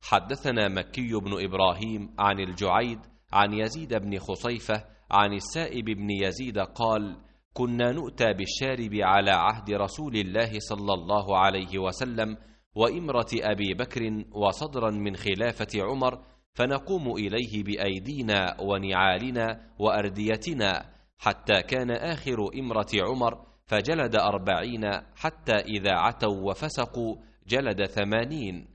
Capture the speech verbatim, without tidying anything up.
حدثنا مكي بن إبراهيم عن الجعيد عن يزيد بن خصيفة عن السائب بن يزيد قال: كنا نؤتى بالشارب على عهد رسول الله صلى الله عليه وسلم وإمرة أبي بكر وصدرا من خلافة عمر، فنقوم إليه بأيدينا ونعالنا وأرديتنا، حتى كان آخر إمرة عمر فجلد أربعين، حتى إذا عتوا وفسقوا جلد ثمانين.